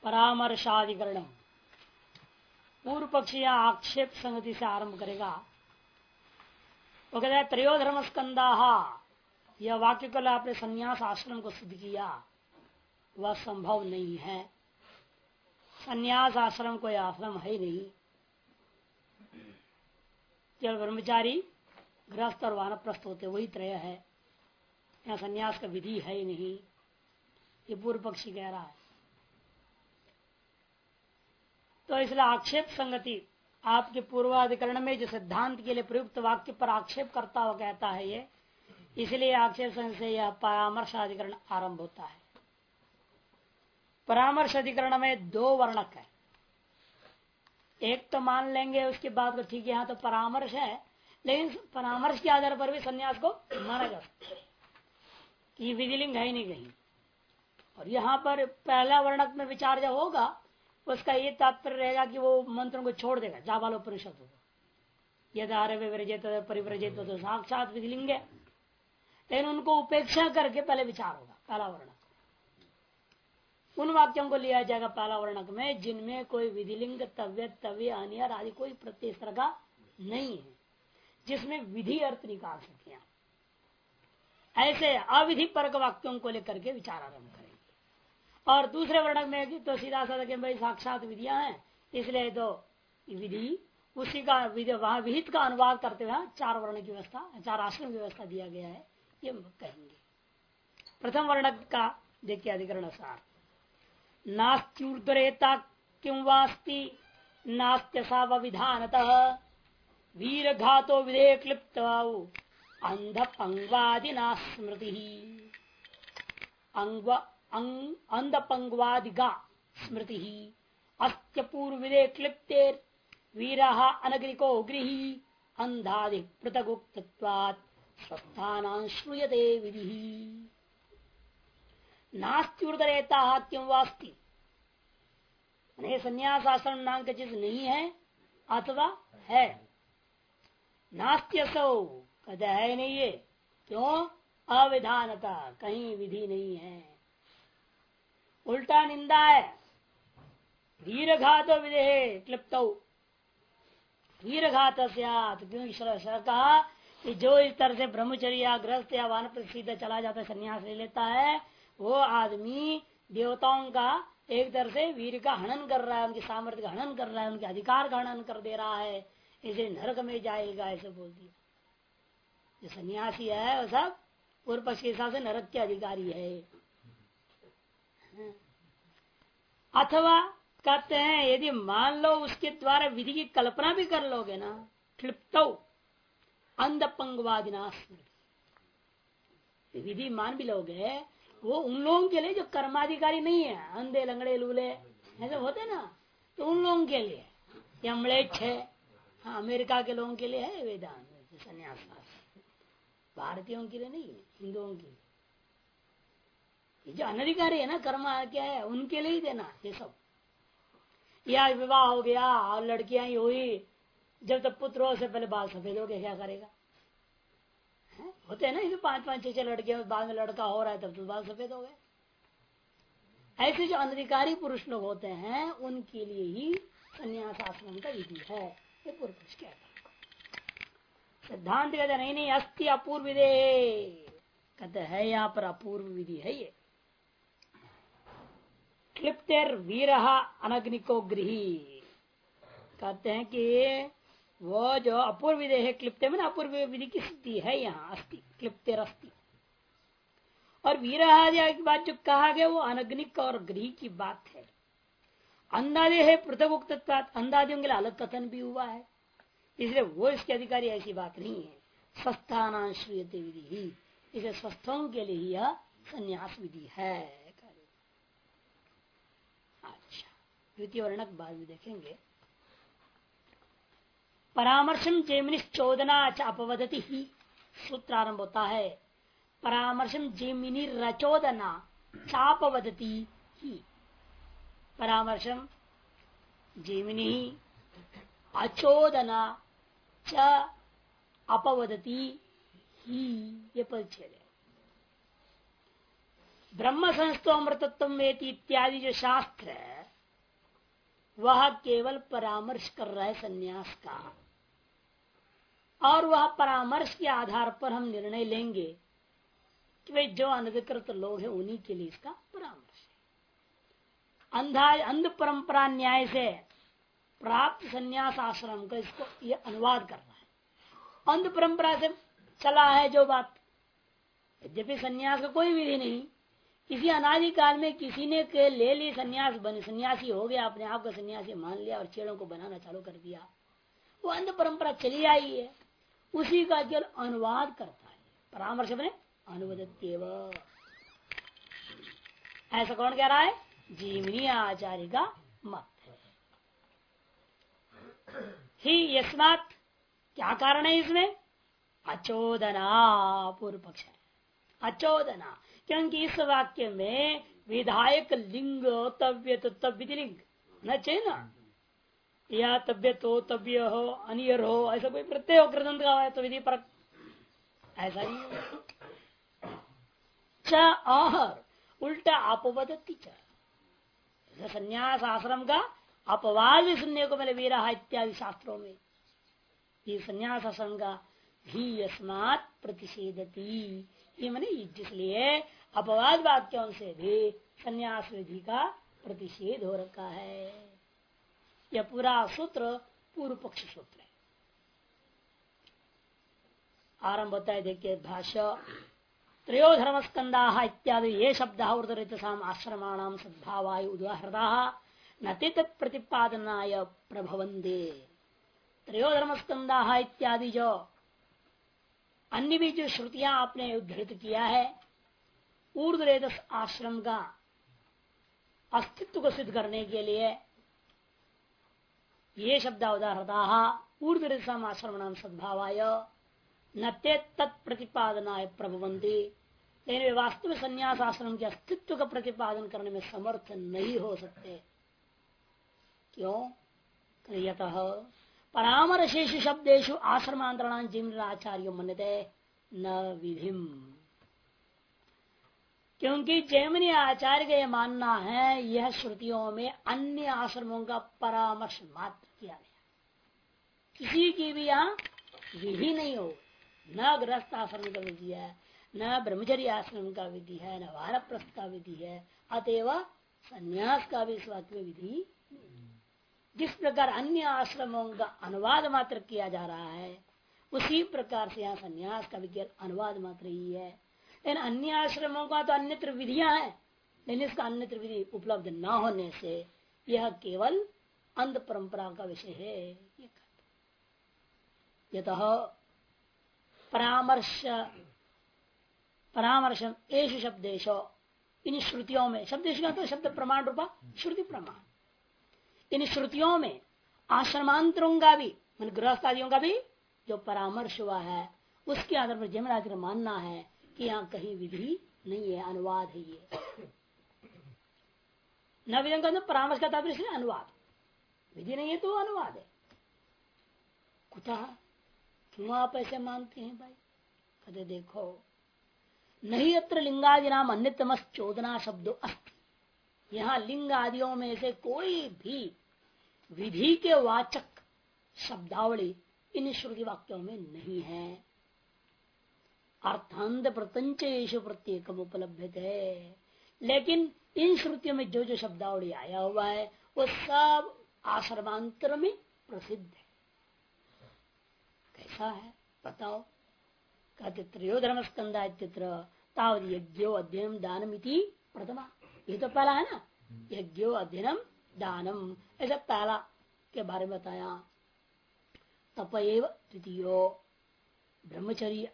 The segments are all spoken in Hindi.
परामर्शाधिकरण पूर्व पक्षी आक्षेप संगति से आरंभ करेगा। वो कहता है त्रयोधर्म स्कंदा, यह वाक्य कल आपने संन्यास आश्रम को सिद्ध किया, वह संभव नहीं है। संन्यास आश्रम कोई आश्रम है ही नहीं, केवल ब्रह्मचारी गृहस्थ और वानप्रस्थ होते वही त्रय है। यहाँ संन्यास का विधि है ही नहीं, ये पूर्व पक्षी कह रहा है। तो इसलिए आक्षेप संगति आपके पूर्वाधिकरण में जो सिद्धांत के लिए प्रयुक्त वाक्य पर आक्षेप करता हुआ कहता है ये, इसलिए आक्षेप संगति से यह परामर्श अधिकरण आरंभ होता है। परामर्श अधिकरण में दो वर्णक है, एक तो मान लेंगे उसके बाद तो ठीक है, यहाँ तो परामर्श है, लेकिन परामर्श के आधार पर भी संन्यास को माना जा सकता है कि विधिलिंग है ही नहीं कहीं। और यहाँ पर पहला वर्णक में विचार जब होगा उसका ये तात्पर्य रहेगा कि वो मंत्रों को छोड़ देगा, जाबालोपनिषद होगा, यदारे विरजेत परिव्रजेत तो साक्षात विधिलिंग है, लेकिन उनको उपेक्षा करके पहले विचार होगा। पहला वर्णक उन वाक्यों को लिया जाएगा पहला वर्णक में जिनमें कोई विधिलिंग तव्य तव्य अनियर आदि कोई प्रत्यय इस तरह का नहीं है, जिसमें विधि अर्थ निकाल सके। ऐसे अविधि परक वाक्यों को लेकर के विचार आरंभ करेंगे। और दूसरे वर्णक में तो सीधा साधा के भाई साक्षात विधियां हैं, इसलिए तो विधि उसी का वहां विहित का अनुवाद करते हुए चार वर्ण की व्यवस्था, चार आश्रम की व्यवस्था दिया गया है, ये कहेंगे। प्रथम वर्णक का देखिए अधिकरण सार, नास्त्युर्धरेता किं वास्ति नास्त्यसा विधानतः वीर घातो विधेय क्लिप्त अंध पंगवादिना स्मृति। अंध पंगवादिगा स्मृति अस्त्य पूर्व विधेय क्लिप्तेर वीरः अनग्रिको गृही अंधादि पृथगुक्तत्वात् स्वस्थानां श्रूयते विधि। नास्त्युर्धरेता क्यों वास्ति, संन्यास आश्रम नाम की चीज नहीं है अथवा है। नास्त्यसौ कहते है नहीं है, क्यों? अविधानता, कहीं विधि नहीं है, उल्टा निंदा है। वीरघातो विधेय क्लिप्त, वीरघात क्यों कहा कि जो इस तरह से ब्रह्मचर्य या गृहस्थ या वानप्रस्थ सीधा चला जाता है, संन्यास ले लेता है, वो आदमी देवताओं का एक तरह से वीर का हनन कर रहा है, उनके सामर्थ्य का हनन कर रहा है, उनके अधिकार का हनन कर दे रहा है, इसे नरक में जाएगा ऐसे बोल दिया। जो सन्यासी है वो सब पूर्व पक्ष के हिसाब से नरक के अधिकारी है। अथवा कहते हैं यदि मान लो उसके द्वारा विधि की कल्पना भी कर लोगे ना, क्लिप्त अंध पंगवादिना स्मृति, विधि मान भी लोगे, वो उन लोगों के लिए जो कर्माधिकारी नहीं है, अंधे लंगड़े लूले ऐसे होते ना, तो उन लोगों के लिए, या म्लेच्छ है, हाँ अमेरिका के लोगों के लिए है वेदांत संन्यास, भारतीयों के लिए नहीं है, हिंदुओं के लिए। ये जो अनधिकारी है ना कर्मा क्या है, उनके लिए ही देना ये सब। या विवाह हो गया और लड़कियां ही हुई, जब तक पुत्र हो से पहले बाल सफेद हो गए, क्या करेगा? होते हैं ना इसे 5-5 6 लड़कियां, बाद में लड़का हो रहा है तब तो बाल सफेद हो गए। ऐसे जो अनधिकारी पुरुष लोग होते हैं उनके लिए ही संन्यास आश्रम का विधि है, ये पूर्व पक्ष कहता है। सिद्धांत कहते नहीं अस्ति अपूर्व विधे, कहते है यहाँ पर अपूर्व विधि है ये। क्लिप्तेर वीरः अनग्निको गृही, कहते हैं कि वो जो अपूर्व विधि है, क्लिप्ते में अपूर्व विधि की स्थिति है यहाँ, अस्ति क्लिप्तेर अस्ति। और वीरः की बात जो कहा गया वो अनग्निक और गृही की बात है। अंधादि है पृथक उक्तत्वात्, अंधादियों के लिए अलग कथन भी हुआ है, इसलिए वो इसके अधिकारी ऐसी बात नहीं है। स्वस्थानां श्रूयते विधि ही, इसे स्वस्थों के लिए यह संन्यास विधि है। अच्छा, द्वितीय वर्णक बाद में देखेंगे। परामर्शम जेमिनिश्चोदना अपवदति ही, सूत्र आरंभ होता है परामर्शम जेमिनी रचोदना चापवदति ही। परामर्शम जेमिनी अचोदना च अपवदति ही, ये परिच्छेद है। ब्रह्म संस्थो अमृतत्व वेति इत्यादि जो शास्त्र है वह केवल परामर्श कर रहा है सन्यास का, और वह परामर्श के आधार पर हम निर्णय लेंगे कि भाई जो अनधिकृत लोग हैं उन्हीं के लिए इसका परामर्श है। अंध परंपरा न्याय से प्राप्त सन्यास आश्रम का इसको ये अनुवाद करना है। अंध परंपरा से चला है जो बात, यद्यपि सन्यास का कोई विधि नहीं, किसी अनादि काल में किसी ने के ले ली सन्यास, बने सन्यासी हो गया, अपने आप को सन्यासी मान लिया और चेड़ों को बनाना चालू कर दिया, वो अंध परंपरा चली आई है, उसी का केवल अनुवाद करता है। परामर्श बने अनुवदत्येव, ऐसा कौन कह रहा है? जीवनी आचार्य का मत है। ही यस्मात्, क्या कारण है इसमें? अचोदना, पूर्व पक्ष है अचोदना, क्योंकि इस वाक्य में विधायक लिंग तव्य तो तव्य लिंग न चाहिए ना, या तव्य तो तव्य हो, अनियर हो, ऐसा कोई प्रत्यय हो कृदंत का है तो विधि परक ऐसा नहीं। च आहर उल्टा अपवदति च, संन्यास आश्रम का अपवाद भी सुनने को मिले वीरा इत्यादि शास्त्रों में। ये संन्यास आश्रम का ही यस्मात् प्रतिषेधति, ये माने जिसलिए अपवाद वाक्यों से भी संन्यास विधि का प्रतिषेध हो रखा है। यह पूरा सूत्र पूर्व पक्ष सूत्र है। आरंभ होता है, देखिए भाष्य, त्रयोधर्म स्कंदा इत्यादि ये शब्द उदरित आश्रमाणाम सद्भावाय उदाहृता न तत् प्रतिपादनाय प्रभवन्ते। त्रयोधर्म स्कंदा इत्यादि जो अन्य भी जो श्रुतियां आपने उद्धृत किया है, ऊर्ध्वरेत आश्रम का अस्तित्व को सिद्ध करने के लिए ये शब्द उदाहरता ऊर्ध्वरेत आश्रम नाम सद्भावाय न तत्प्रतिपादनाय प्रभवन्ति, लेकिन वे वास्तव में संन्यास आश्रम के अस्तित्व का प्रतिपादन करने में समर्थ नहीं हो सकते। क्यों? यतः परामर्शेषु शब्देषु आश्रमांतरणां जैमिनाचार्यो मन्यते न विधिम, क्योंकि जैमिनी आचार्य का यह मानना है यह श्रुतियों में अन्य आश्रमों का परामर्श मात्र किया गया, किसी की भी यहाँ विधि नहीं हो, न गृहस्थ आश्रम का विधि है, न ब्रह्मचर्य आश्रम का विधि है, न वानप्रस्थ का विधि है, अतएव संन्यास का भी इस वाक्य में विधि। जिस प्रकार अन्य आश्रमों का अनुवाद मात्र किया जा रहा है, उसी प्रकार से यहाँ संन्यास का भी अनुवाद मात्र ही है। लेकिन अन्य आश्रमों का तो अन्यत्र विधियां हैं, लेकिन इसका अन्यत्र विधि उपलब्ध न होने से यह केवल अंध परंपरा का विषय है। यतः परामर्शम एषु शब्देशो, इन श्रुतियों में, शब्देश का तो शब्द प्रमाण रूपा श्रुति प्रमाण, इन श्रुतियों में आश्रमांतरों का भी मन गृहस्थ आदियों का भी जो परामर्श हुआ है, उसके आधार पर जैमिनाचार्य का मानना है कि यहाँ कहीं विधि नहीं है, अनुवाद है ये। न विधि का परामर्श का तात्पर्य इसलिए अनुवाद, विधि नहीं है तो अनुवाद है। कुतः, क्यों आप ऐसे मानते हैं भाई? कहते देखो, नहीं अत्र लिंगादि नाम अन्यतम चोदना शब्दों अस्ति, यहाँ लिंग आदियों में से कोई भी विधि के वाचक शब्दावली इन श्रुति वाक्यों में नहीं है। अर्थांत प्रतंचेषु प्रत्येकम उपलब्ध है, लेकिन इन श्रुतियों में जो जो शब्दावली आया हुआ है वो सब आश्रमांतर में प्रसिद्ध है। कैसा है बताओ? कहते त्रयोधर्म स्कंदा इत्यत्र तावद यज्ञो अध्ययनम दानमिति प्रथमा, ये तो पहला है ना, यज्ञो अध्ययनम दानम, ऐसा पहला के बारे में बताया। तपएव तृतीयो ब्रह्मचारी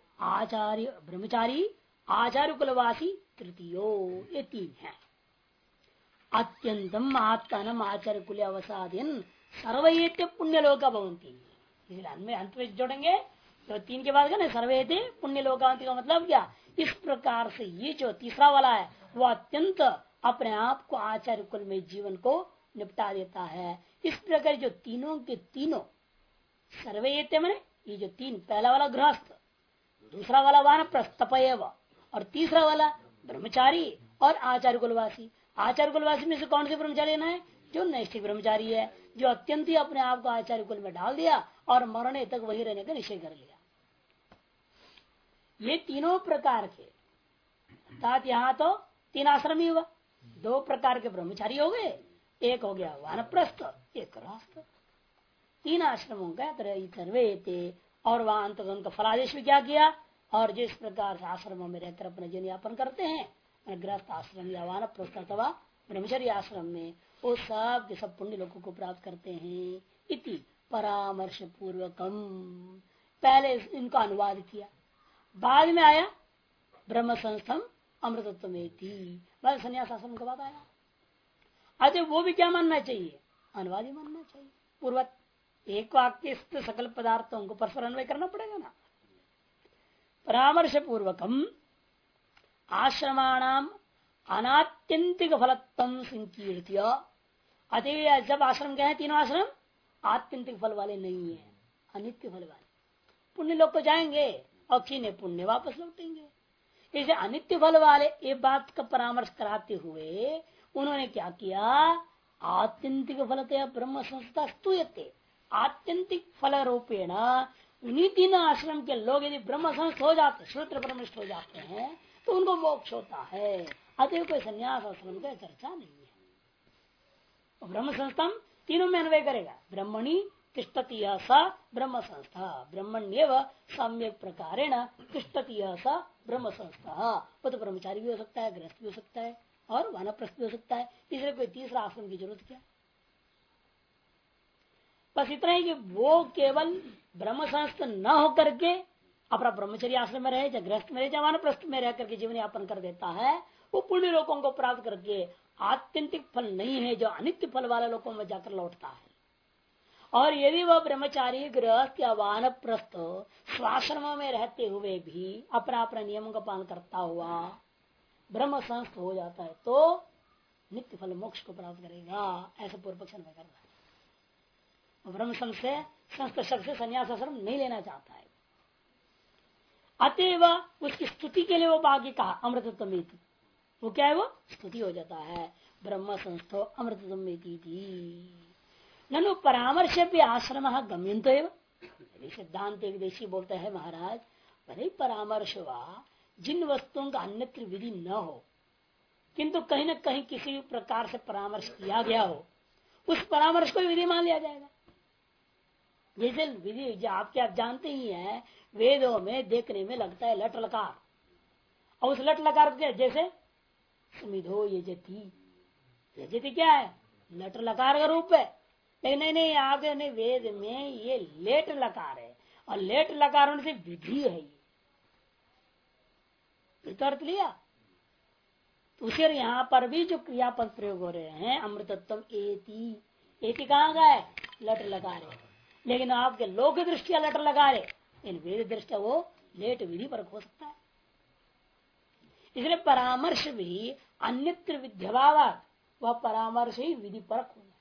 आचार्य कुलवासी तृतीयो, ये तीन है। अत्यंतम आत्मानम आचार्य कुल अवसादन सर्वयेते पुण्यलोका भवन्ति, इसलिए अंत में जोड़ेंगे तो तीन के बाद सर्वेते पुण्यलोकांति का मतलब क्या? इस प्रकार से ये जो तीसरा वाला है वो अत्यंत अपने आप को आचार्य कुल में जीवन को निपटा देता है। इस प्रकार जो तीनों के तीनों सर्वेते मैंने ये जो तीन, पहला वाला गृहस्थ, दूसरा वाला वानप्रस्थ तपएव और तीसरा वाला ब्रह्मचारी और आचार्य कुलवासी, आचार्य कुलवासी में से कौन से ब्रह्मचारी लेना है? जो नैष्ठिक ब्रह्मचारी है, जो अत्यंत ही अपने आप को आचार्य कुल में डाल दिया और मरने तक वही रहने का निश्चय कर लिया। ये तीनों प्रकार के, अर्थात यहाँ तो 3 आश्रम ही हुआ, 2 प्रकार के ब्रह्मचारी हो गए, एक हो गया वानप्रस्थ, एक गृहस्थ। 3 आश्रमों का तरह और वहां अंत उनका फलादेश भी क्या किया, और जिस प्रकार से आश्रमों में रहकर अपने जीवन यापन करते हैं गृहस्थ आश्रम या वानप्रस्थ अथवा ब्रह्मचर्य आश्रम में, वो सब के सब पुण्य लोगों को प्राप्त करते हैं। इति परामर्श पूर्वकम, पहले इनका अनुवाद किया, बाद में आया ब्रह्म संस्थम अमृतत्व में थी, बस संन्यास आश्रम के बाद आया। अच्छा वो भी क्या मानना चाहिए? अनुवाद ही मानना चाहिए। पूर्वत एक वाक्य सकल पदार्थों को परस्पर अन्वय करना पड़ेगा ना। परामर्श पूर्वकम आश्रमाणाम अनात्यंतिक फलत्म संकीर्त्य, अतः जब आश्रम गए, तीनों आश्रम आत्यंतिक फल वाले नहीं है, अनित्य फल वाले। पुण्य लोग तो जाएंगे और क्षीण पुण्य वापस लौटेंगे। इसे अनित्य फल वाले ये बात का परामर्श कराते हुए उन्होंने क्या किया, आत्यंतिक फलतया ब्रह्म संस्था स्तूयते, आत्यंतिक फल रूपेण उन्हीं 3 आश्रम के लोग यदि ब्रह्म संस्थ हो जाते, श्रोत्र ब्रह्मनिष्ठ हो जाते हैं तो उनको मोक्ष होता है। अतः कोई संन्यास आश्रम का चर्चा नहीं है। ब्रह्म संस्थम तीनों में अन्वय करेगा, ब्रह्मणि तिष्ठति यह स ब्रह्म संस्था, ब्रह्मण्यव सम्यक प्रकारेण तिष्ठति यह स ब्रह्म संस्था। वो तो ब्रह्मचारी भी हो सकता है, गृहस्थ भी हो सकता है और वानप्रस्थ भी हो सकता है, इसलिए कोई तीसरा आश्रम की जरूरत क्या। बस इतना ही कि वो केवल ब्रह्म संस्थ न होकर के अपना ब्रह्मचर्य आश्रम में रहे, या गृहस्थ में रहे, या वानप्रस्थ में रह करके जीवन यापन कर देता है, वो पुण्य लोगों को प्राप्त करके आत्यंतिक फल नहीं है जो अनित्य फल वाले लोगों में जाकर लौटता है। और यदि वह ब्रह्मचारी गृहस्थ या वानप्रस्थ स्वाश्रम में रहते हुए भी अपना अपना नियमों का पालन करता हुआ ब्रह्म संस्थ हो जाता है तो नित्य फल मोक्ष को प्राप्त करेगा, ऐसा पूर्व पक्ष में कर रहा है। ब्रह्म संस्थ शब्द से संन्यास आश्रम नहीं लेना चाहता है। अतएव उसकी स्तुति के लिए वो बाकी कहा अमृतत्वमेति, वो क्या है, वो स्तुति हो जाता है ब्रह्म संस्थो अमृतत्वमेति। ननु परामर्श भी आश्रम गम्यंत सिद्धांत एक देशी बोलते हैं महाराज, भले परामर्श हुआ जिन वस्तुओं का अन्यत्र विधि न हो किंतु कहीं न कहीं किसी प्रकार से परामर्श किया गया हो, उस परामर्श को विधि मान लिया जाएगा। जैसे विधि जो आप जानते ही हैं, वेदों में देखने में लगता है लट लकार, और उस लट लकार के जैसे समिधो यजति, यजति क्या है, लट लकार का रूप है। लेकिन नहीं आगे नहीं, वेद में ये लेट लकार है और लेट लकार होने से विधि है, ये तो अर्थ लिया। तो उसे यहाँ पर भी जो क्रियापद प्रयोग हो रहे हैं अमृतत्व एति, एति कहाँ का है, लट लकार है, लेकिन आपके लोक दृष्टिया लट लकार है, इन वेद दृष्टिया वो लेट विधि पर हो सकता है। इसलिए परामर्श भी अन्यत्र विद्यभावात, वह परामर्श ही विधि परक होगा।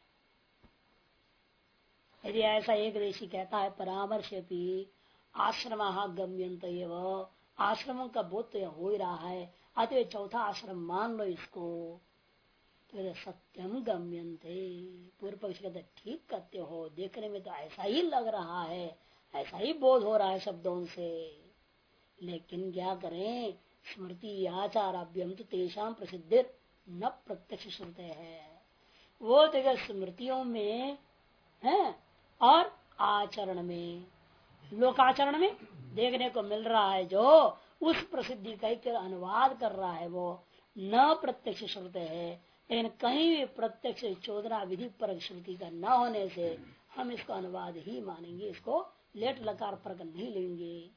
यदि ऐसा एक देशी कहता है परामर्श भी आश्रम गम्यंत, आश्रमों का बोध तो हो ही रहा है, अतः चौथा आश्रम मान लो इसको, तो सत्यम गम्यंते। पूर्व पक्ष कहते ठीक कहते हो, देखने में तो ऐसा ही लग रहा है, ऐसा ही बोध हो रहा है शब्दों से, लेकिन क्या करें, स्मृति आचाराभ्यम तो तेषाम प्रसिद्धि न प्रत्यक्ष श्रुते है। वो देखो स्मृतियों में है और आचरण में, लोकाचरण में देखने को मिल रहा है, जो उस प्रसिद्धि का अनुवाद कर रहा है वो न प्रत्यक्ष श्रुते है। लेकिन कहीं भी प्रत्यक्ष चोदना विधि पर श्रुति का न होने से हम इसको अनुवाद ही मानेंगे, इसको लेट लकार पर नहीं लेंगे।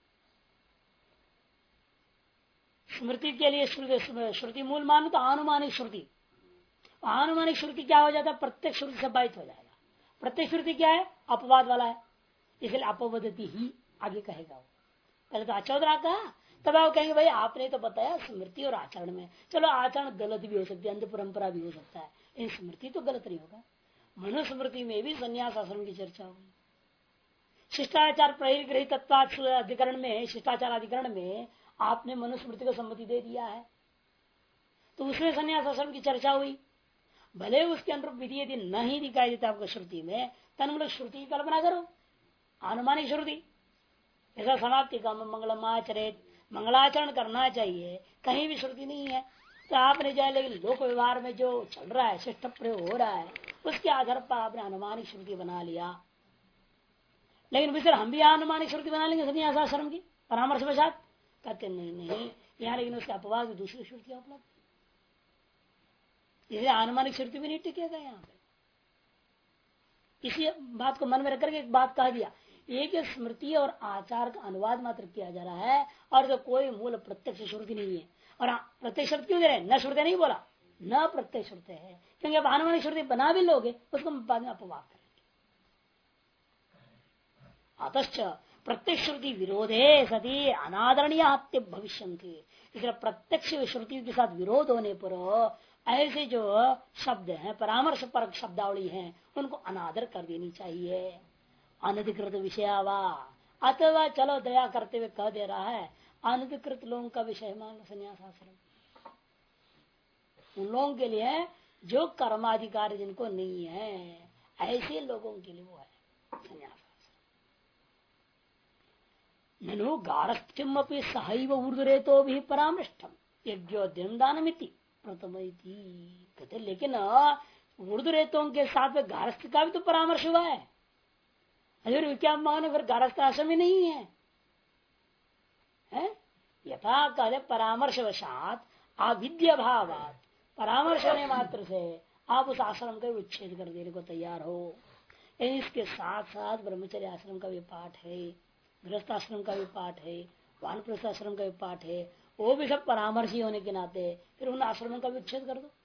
स्मृति के लिए श्रुति मूल मानो तो आनुमानिक श्रुति, आनुमानिक श्रुति क्या हो जाता है, प्रत्यक्ष श्रुति से बाधित हो जाएगा। प्रत्यक्ष श्रुति क्या है, अपवाद वाला है, इसलिए अपवदति ही आगे कहेगा वो। पहले तो अचौधरा कहा, तब आप कहेंगे भाई आपने तो बताया स्मृति और आचरण में, चलो आचरण गलत भी हो सकती है, अंध परंपरा भी हो सकता है, इन स्मृति तो गलत नहीं होगा। मनुस्मृति में भी संन्यास आश्रम की चर्चा होगी। शिष्टाचार परिग्रहित अधिकरण में, शिष्टाचार अधिकरण में आपने मनुस्मृति को सम्मति दे दिया है, तो उसमें संन्यास आश्रम की चर्चा हुई। भले उसके अनुरूप विधि यदि न ही दिखाई देता आपको श्रुति में, तन श्रुति की कल्पना करो, अनुमानिक श्रुति। ऐसा समाप्ति का मंगलम आचरित, मंगलाचरण करना चाहिए, कहीं भी श्रुति नहीं है। तो आपने जाए, लेकिन लोक व्यवहार में जो चल रहा है, शिष्ट प्रयोग हो रहा है, उसके आधार पर आपने अनुमानिक श्रुति बना लिया। लेकिन फिर हम भी अनुमानिक श्रुति बना लेंगे संन्यास आश्रम की परामर्श वशात, कहते नहीं यहाँ, लेकिन उसके अपवाद दूसरी श्रुति उपलब्ध, इसलिए अनुमानिक श्रुति भी नहीं टिकेगा यहाँ पे। इसी बात को मन में रख करके एक बात कह दिया, एक स्मृति और आचार का अनुवाद मात्र किया जा रहा है, और जो कोई मूल प्रत्यक्ष श्रुति नहीं है। और प्रत्यक्ष श्रुति क्यों दे रहे, न श्रुति नहीं बोला, न प्रत्यक्ष श्रुति है, क्योंकि आप अनुमानिक श्रुति बना भी लोगे उसको बाद में अपवाद करेंगे। अतश्च प्रत्यक्ष श्रुति विरोधे सती अनादरणीय हत्या भविष्य, इसलिए प्रत्यक्ष श्रुति के साथ विरोध होने पर ऐसे जो शब्द हैं, परामर्श परक शब्दावली हैं, उनको अनादर कर देनी चाहिए। अनधिकृत विषयावा, अथवा चलो दया करते हुए कह दे रहा है अनधिकृत लोगों का विषय मान लो संन्यास आश्रम, उन लोगों के लिए जो कर्माधिकार जिनको नहीं है, ऐसे लोगों के लिए वो है संन्यास आश्रम। ननु गारस्थ्यम अपनी सहैव ऊर्ध्वरेतो भी परामृष्टम यज्ञोद्यम दानमिति प्रथमइति कहते, लेकिन ऊर्ध्वरेतों के साथ में गारस्थ का भी तो परामर्श हुआ है। अरे क्या मानो फिर गारस्थ आश्रम ही नहीं है, यथा कहते परामर्शवशात अविद्या भावात, परामर्श होने मात्र से आप उस आश्रम का उच्छेद कर देने को तैयार हो। इसके साथ साथ ब्रह्मचर्य आश्रम का भी पाठ है, गृहस्थ आश्रम का भी पाठ है, वानप्रस्थ आश्रम का भी पाठ है, वो भी सब परामर्शी होने के नाते फिर उन आश्रमों का भी उच्छेद कर दो।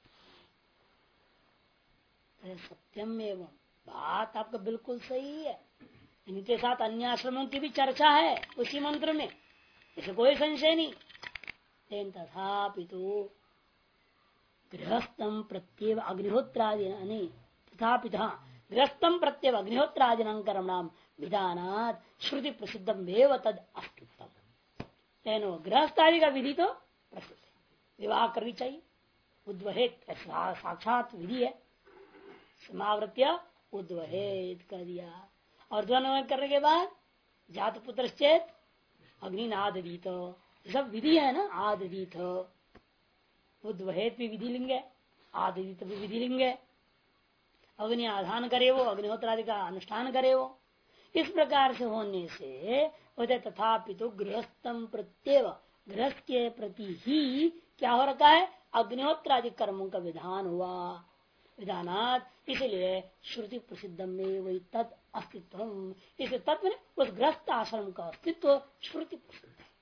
सत्यम एवं, बात आपका बिल्कुल सही है। इनके साथ अन्य आश्रमों की भी चर्चा है उसी मंत्र में, इसे कोई संशय नहीं। लेकिन तथापि तो गृहस्थम प्रत्येव अग्निहोत्रादि, तथापि गृहस्थम प्रत्येव अग्निहोत्रादि कर्मणाम विधानात् श्रुति प्रसिद्धम एव तद अस्तित्वम। लेकिन गृहस्थ आदि का विधि तो प्रसिद्ध है, विवाह करनी चाहिए, उद्वहेत साक्षात विधि है, समावृत्य उद्वहेत कर दिया। और दोनों करने के बाद जात पुत्र चेत अग्निनादीत, सब विधि है ना। आदीत उद्वहेत भी विधि लिंग है, आदीत भी विधि लिंग है। अग्नि आधान करे वो, अग्निहोत्रादि का अनुष्ठान करे वो। इस प्रकार से होने से होते तथापि तो गृहस्थम प्रत्येव, गृहस्थ के प्रति ही क्या हो रखा है, अग्निहोत्रादि कर्मों का विधान हुआ, विधानात। इसलिए श्रुति प्रसिद्धम में वही तत् अस्तित्व, इस तत्व में उस गृहस्थ आश्रम का अस्तित्व श्रुति प्रसिद्ध है।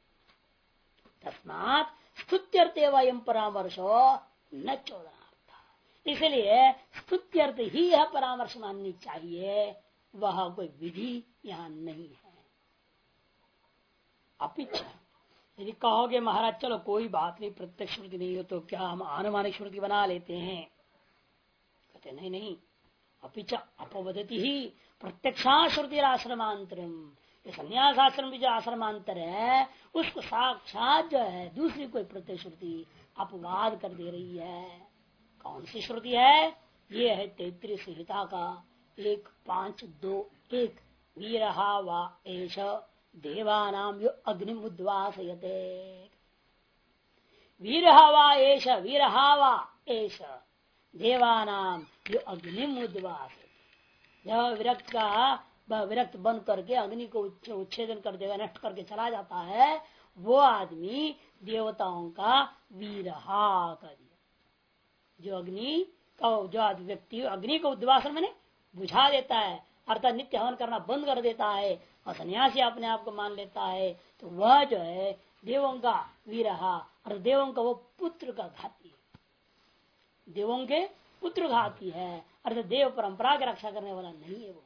तस्मात् स्तुत्यर्थे वयम परामर्शो न चोदनार्थ, इसलिए स्तुत्यर्थ ही यह परामर्श माननी चाहिए, वह कोई विधि यहाँ नहीं है। अपिच यदि कहोगे महाराज चलो कोई बात नहीं, प्रत्यक्ष श्रुति नहीं हो तो क्या हम अनुमानिक श्रुति बना लेते हैं, कहते नहीं नहीं। अपिच अपवदति ही प्रत्यक्षा श्रुति आश्रमांतरम, संन्यास आश्रम भी जो आश्रमांतर है उसको साक्षात जो है दूसरी कोई प्रत्यक्ष श्रुति अपवाद कर दे रही है। कौन सी श्रुति है, ये है 33 संहिता का 1.5.2.1 वीरहा वा एष देवानाम यो अग्निमुद्वासयते। वीरहा वा एष, वीरहा वा एष देवानाम यो अग्निमुद्वासयते। जब विरक्त का विरक्त बन करके अग्नि को उच्छेदन कर देगा, नष्ट करके चला जाता है, वो आदमी देवताओं का वीरहा कर दिया। जो अग्नि का जो व्यक्ति अग्नि को उद्वासन मैंने बुझा देता है, अर्थात नित्य हवन करना बंद कर देता है और सन्यासी अपने आप को मान लेता है, तो वह जो है देवों का वीरहा और देवों का वो पुत्र का घाती है, देवों के पुत्र घाती है, अर्थात देव परंपरा की रक्षा करने वाला नहीं है वो।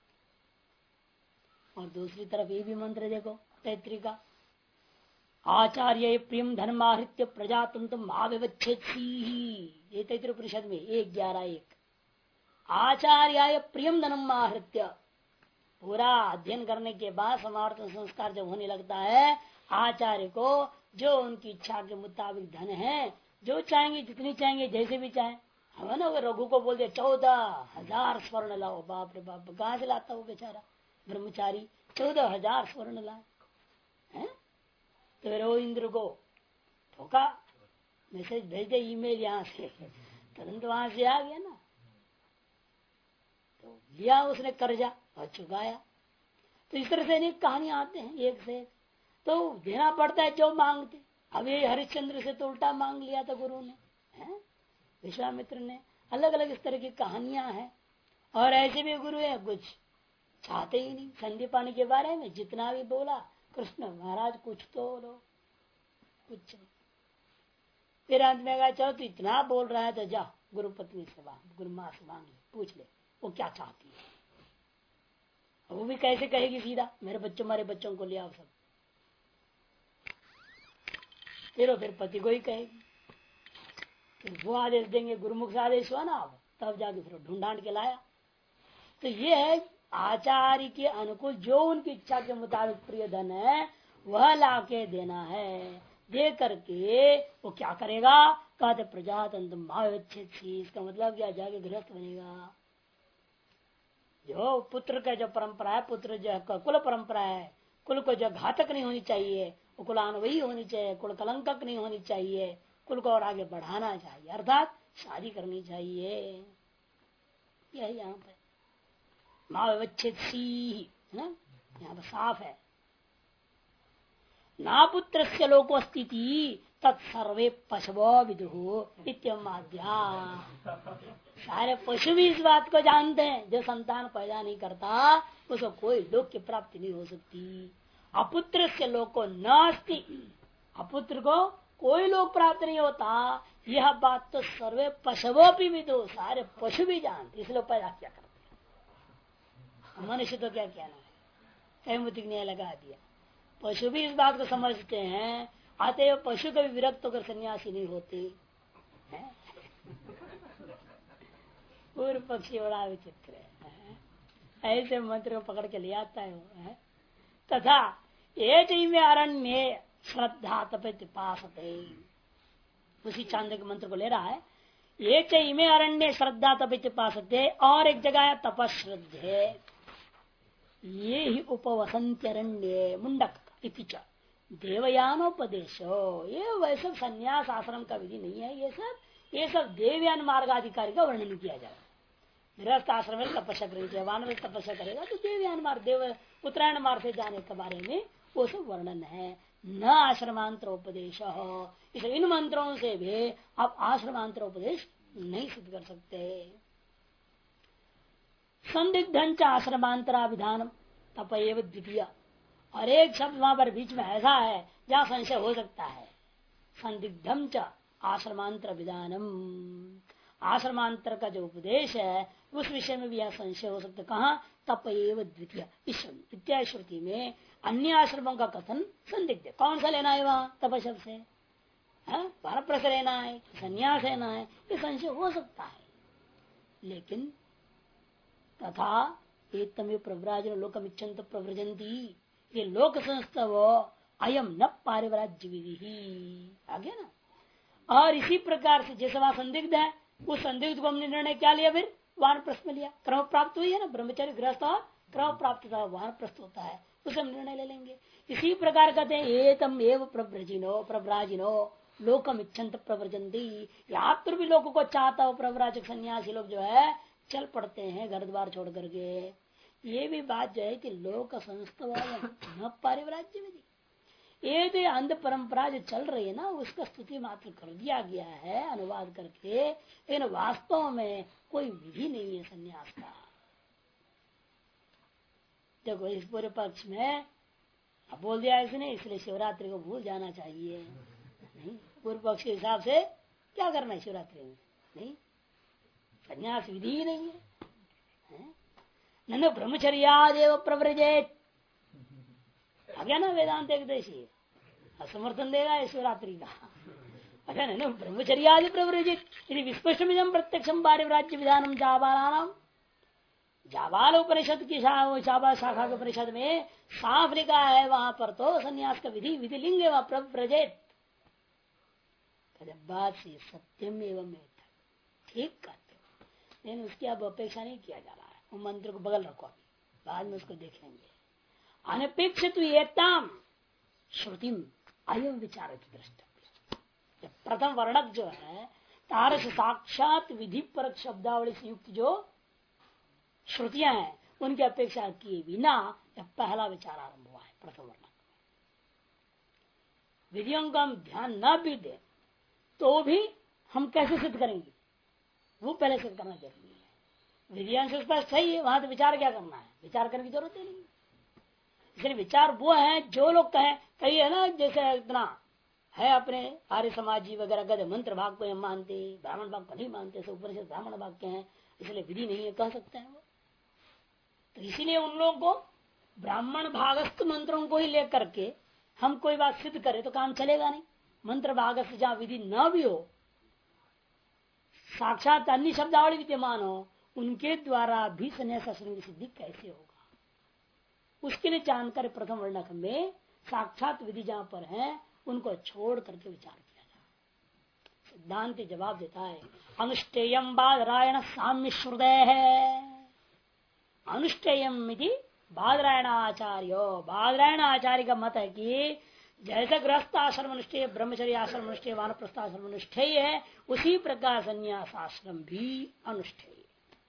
और दूसरी तरफ ये भी मंत्र देखो 33 का, आचार्य प्रियम धर्माहृत्य प्रजातंत्र महाविवच्छेदी, ये 33 उपनिषद में 1.11.1। आचार्याय प्रियम धनम आहृत्य, पूरा अध्ययन करने के बाद समावर्तन संस्कार जब होने लगता है, आचार्य को जो उनकी इच्छा के मुताबिक धन है जो चाहेंगे जितनी चाहेंगे जैसे भी चाहे। हम ना रघु को बोल दिया 14,000 स्वर्ण लाओ, बाप रे बाप कहां से लाता वो बेचारा ब्रह्मचारी 14,000 स्वर्ण लाए हैं। तो फिर वो इंद्र को ठोका, मैसेज भेज दे ईमेल यहां से, तुरंत वहां से आ गया ना। तो लिया उसने कर्जा और चुकाया। तो इस तरह से अनेक कहानियां आते हैं एक से एक, तो देना पड़ता है जो मांगते। अब ये हरिश्चंद्र से तो उल्टा मांग लिया था गुरु ने, है विश्वामित्र ने, अलग अलग इस तरह की कहानियां हैं। और ऐसे भी गुरु है कुछ चाहते ही नहीं, संधि पानी के बारे में जितना भी बोला कृष्ण महाराज कुछ तो बोलो, कुछ नहीं। फिर अंत में कहा चलो तू इतना बोल रहा है तो जा गुरु पत्नी से गुरु माँ से मांग ले, पूछ ले वो क्या चाहती है। वो भी कैसे कहेगी सीधा मेरे बच्चों मारे बच्चों को ले आओ सब, फिर पति को ही कहेगी। फिर वो आदेश देंगे, गुरुमुख से आदेश हुआ ना, अब तब जाके फिर ढूंढांड के लाया। तो ये है आचार्य के अनुकूल जो उनकी इच्छा के मुताबिक प्रिय धन है वह लाके देना है। दे करके वो क्या करेगा, कहते प्रजातंत्र भावच्छेद, इसका मतलब क्या, जाके गृहस्थ बनेगा। जो पुत्र का जो परंपरा है, पुत्र जो कुल परंपरा है, कुल को जो घातक नहीं होनी चाहिए, वो कुलान्वयी होनी चाहिए, कुल कलंकक नहीं होनी चाहिए, कुल को और आगे बढ़ाना चाहिए, अर्थात शादी करनी चाहिए। यही यहाँ पे मावच्छेद है ना, यहाँ पर साफ है। ना पुत्र से लोको स्थिति तत्सर्वे पशवो विदुः इत्यमाद्या। सारे पशु भी इस बात को जानते हैं, जो संतान पैदा नहीं करता उसको कोई लोक की प्राप्ति नहीं हो सकती। अपुत्र से लोको न अस्ति, अपुत्र को कोई लोक प्राप्त नहीं होता, यह बात तो सर्वे पशवो भी विदुः, सारे पशु भी जानते, इसलिए पैदा क्या करते। मनुष्य तो क्या कहना है, कैमुतिक न्याय लगा दिया। पशु भी इस बात को समझते हैं, अतएव पशु कभी विरक्त होकर सन्यासी नहीं होते हैं। पूर्व पक्षी बड़ा विचित्र है, ऐसे मंत्र को पकड़ के ले आता है वो है। तथा एक में अरण्य श्रद्धा तपिपासते, उसी चांद के मंत्र को ले रहा है। एक में अरण्य श्रद्धा तपिपासते, और एक जगह तपश्रद्धे, ये ही उपवसंत्यरण्य मुंडक इतिचा देवयानोपदेशो। ये वैसे संन्यास आश्रम का विधि नहीं है, ये सब देवयान मार्गाधिकारी का वर्णन किया जाए। गृहस्थ आश्रम में तपस्या करनी चाहिए, वानर तपस्या करेगा तो देवयान मार्ग, देव उत्तरायण मार्ग से जाने के बारे में वो सब वर्णन है। न आश्रमांतरोपदेश, इसे इन मंत्रों से भी आप आश्रमांतरोपदेश नहीं सिद्ध कर सकते। संदिग्धं च आश्रमांतरा विधानम तप एव द्वितीय, और एक शब्द वहां पर बीच में ऐसा है जहां संशय हो सकता है। संदिग्धम च आश्रमांतर विधानम, आश्रमांतर का जो उपदेश है उस विषय में भी यह संशय हो सकता है। कहा तप एव द्वितीय, द्वितीय श्रुति में अन्य आश्रमों का कथन संदिग्ध, कौन सा लेना है वहां तप शब्द से, परप्रस लेना है, संन्यास लेना है, ये संशय हो सकता है। लेकिन तथा एक प्रव्राजन लोकम इच्छन्त प्रव्रजंती, ये लोक संस्तव अयम न पारिवराज्य विधि आ गया ना। और इसी प्रकार से जैसे वहां संदिग्ध है, उस संदिग्ध को हमने निर्णय क्या लिया, फिर वान प्रश्न में लिया, क्रम प्राप्त हुई है ना, ब्रह्मचर्य गृहस्थ और क्रम प्राप्त वान प्रस्त होता है, उसे हम निर्णय ले लेंगे। इसी प्रकार कहते हैं एतम एव प्रव्राजिनो लोकम इच्छन्त प्रव्रजंती, यात्र भी लोगों को चाहता हो प्रव्राजक सन्यासी लोग जो है चल पड़ते हैं घर द्वार छोड़ करके। ये भी बात जो है कि लोक संस्तव न पारिवराज्य विधि, ये जो अंध परंपरा जो चल रही है ना उसका स्तुति मात्र कर दिया गया है अनुवाद करके, लेकिन वास्तव में कोई विधि नहीं है संन्यास का। देखो इस पूरे पक्ष में अब बोल दिया इसने, इसलिए शिवरात्रि को भूल जाना चाहिए नहीं, पूर्व पक्ष के हिसाब से क्या करना है शिवरात्रि में, नहीं संन्यास विधि ही नहीं है। ननु ब्रह्मचर्यादेव प्रव्रजेत, आ गया ना वेदांत एकदशी, असमर्थन देगा शिवरात्रि का। अच्छा ननु ब्रह्मचर्यादि प्रव्रजेत यदि विस्पष्टमिदं प्रत्यक्षम पारिव्राज्य विधानम जाबालानाम, जाबाल उपनिषद की जाबाल शाखा के उपनिषद में साफ लिखा है, वहां पर तो संन्यास का विधि विधि लिंग है वहां प्रव्रजेत। कहते बात से सत्यम एवं ठीक कहते हो, लेकिन उसकी अब अपेक्षा नहीं किया जा रहा है। वो मंत्र को बगल रखो, अभी बाद में उसको देखेंगे। अनपेक्षित एताम श्रुतिम अयम विचार द्रष्टव्य। प्रथम वर्णक जो है तारस साक्षात विधि परक शब्दावली से युक्त जो श्रुतियां हैं उनकी अपेक्षा किए बिना यह पहला विचार आरंभ हुआ है। प्रथम वर्णक विधियों का हम ध्यान न भी दे तो भी हम कैसे सिद्ध करेंगे, वो पहले सिद्ध करना जरूरी है। विधियां से स्पष्ट सही है, वहां तो विचार क्या करना है, विचार करने की जरूरत ही नहीं। इसलिए विचार वो है जो लोग कहें, कही है ना, जैसे इतना है अपने आर्य समाजी वगैरह गद मंत्र भाग को हम मानते, ब्राह्मण भाग को नहीं मानते, सब ऊपर से ब्राह्मण भाग के हैं इसलिए विधि नहीं है, कह सकते हैं वो। तो इसीलिए उन लोगों को ब्राह्मण भागस्थ मंत्रों को ही लेकर के हम कोई बात सिद्ध करें तो काम चलेगा नहीं। मंत्र भागस्थ जहां विधि न भी हो, साक्षात अन्य शब्दावली विद्यमान हो, उनके द्वारा भी संन्यास आश्रम की सिद्धि कैसे होगा, उसके लिए जानकर प्रथम वर्णक में साक्षात विधि जहां पर है उनको छोड़ करके विचार किया जाए। सिद्धांत जवाब देता है अनुष्ठेयम बादरायण साम्य श्रुदय है। अनुष्ठेयम बादरायण आचार्य, बादरायण आचार्य का मत है कि जैसे गृहस्थ आश्रम अनुष्ठेय, ब्रह्मचर्य आश्रम अनुष्ठेय, वानप्रस्थ आश्रम अनुष्ठेय है, उसी प्रकार संन्यास आश्रम भी अनुष्ठेय।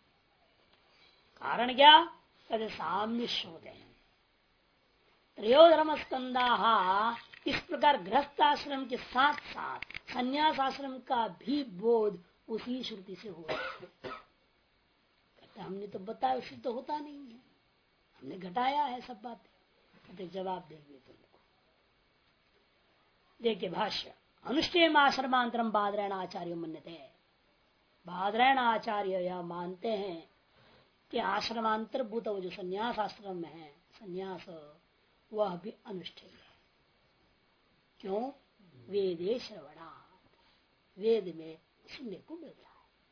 कारण क्या, कहते साम्य श्रुदय। त्रयोधर्म स्कंदा, इस प्रकार गृहस्थ आश्रम के साथ साथ संन्यास आश्रम का भी बोध उसी श्रुति से हुआ। कहते हमने तो बताया, उसी तो होता नहीं है, हमने घटाया है सब बातें। कहते जवाब देंगे तुमको। देखिए भाष्य, अनुष्ठेय आश्रमांतरम बादरायण आचार्य मन्यते। बादरायण आचार्य यह मानते हैं कि आश्रमांतर भूत जो संन्यास आश्रम में है, संन्यास वह भी अनुष्ठेय है। क्यों, वेदे श्रवणा, वेद में सुनने को मिलता